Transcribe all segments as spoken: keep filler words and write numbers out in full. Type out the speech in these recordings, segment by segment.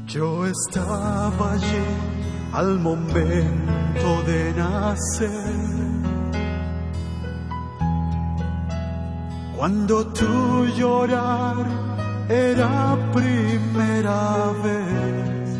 Yo estaba allí al momento de nacer, cuando tu llorar era primera vez.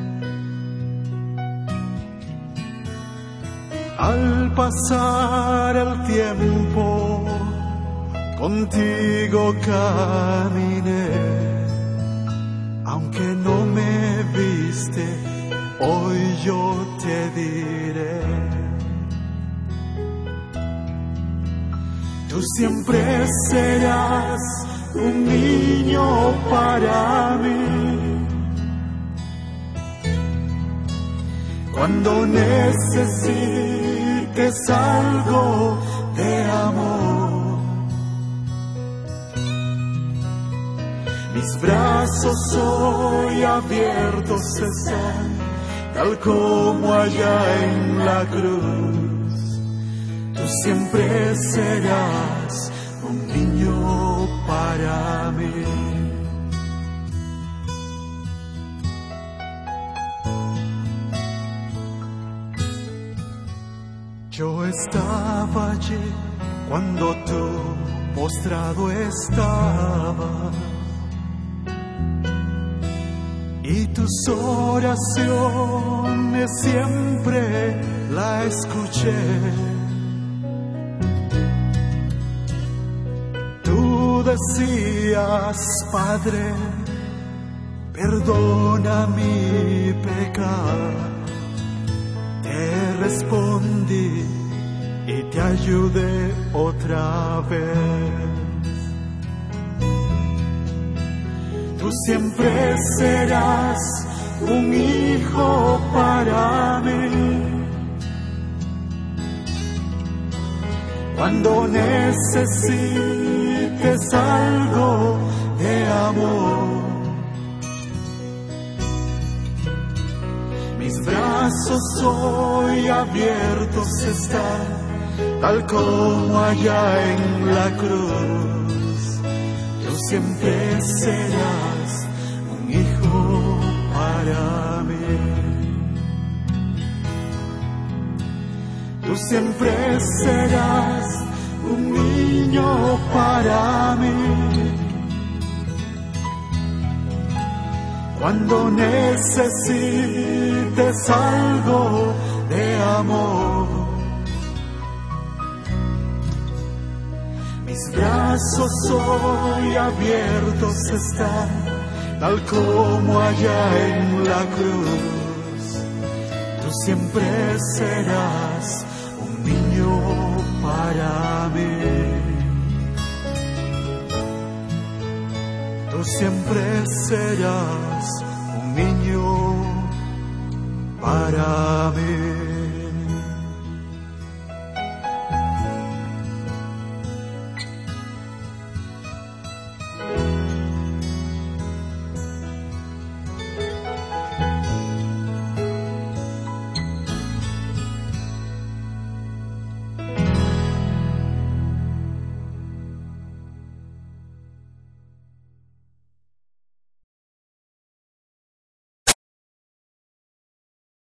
Al pasar el tiempo, contigo caminé, aunque no me viste, hoy yo te diré. Tú siempre serás un niño para mí. Cuando necesites algo de amor, mis brazos hoy abiertos están, tal como allá en la cruz. Tú siempre serás un niño para mí. Yo estaba allí cuando tú postrado estabas, y tus oraciones siempre la escuché. Tú decías, Padre, perdona mi pecado. Te respondí y te ayudé otra vez. Tú siempre serás un hijo para mí. Cuando necesites algo de amor, mis brazos hoy abiertos están, tal como allá en la cruz. Tú siempre serás un hijo para mí. Tú siempre serás un niño para mí. Cuando necesites algo de amor, mis brazos hoy abiertos están, tal como allá en la cruz. Tú siempre serás un niño para mí. Tú siempre serás un niño para mí.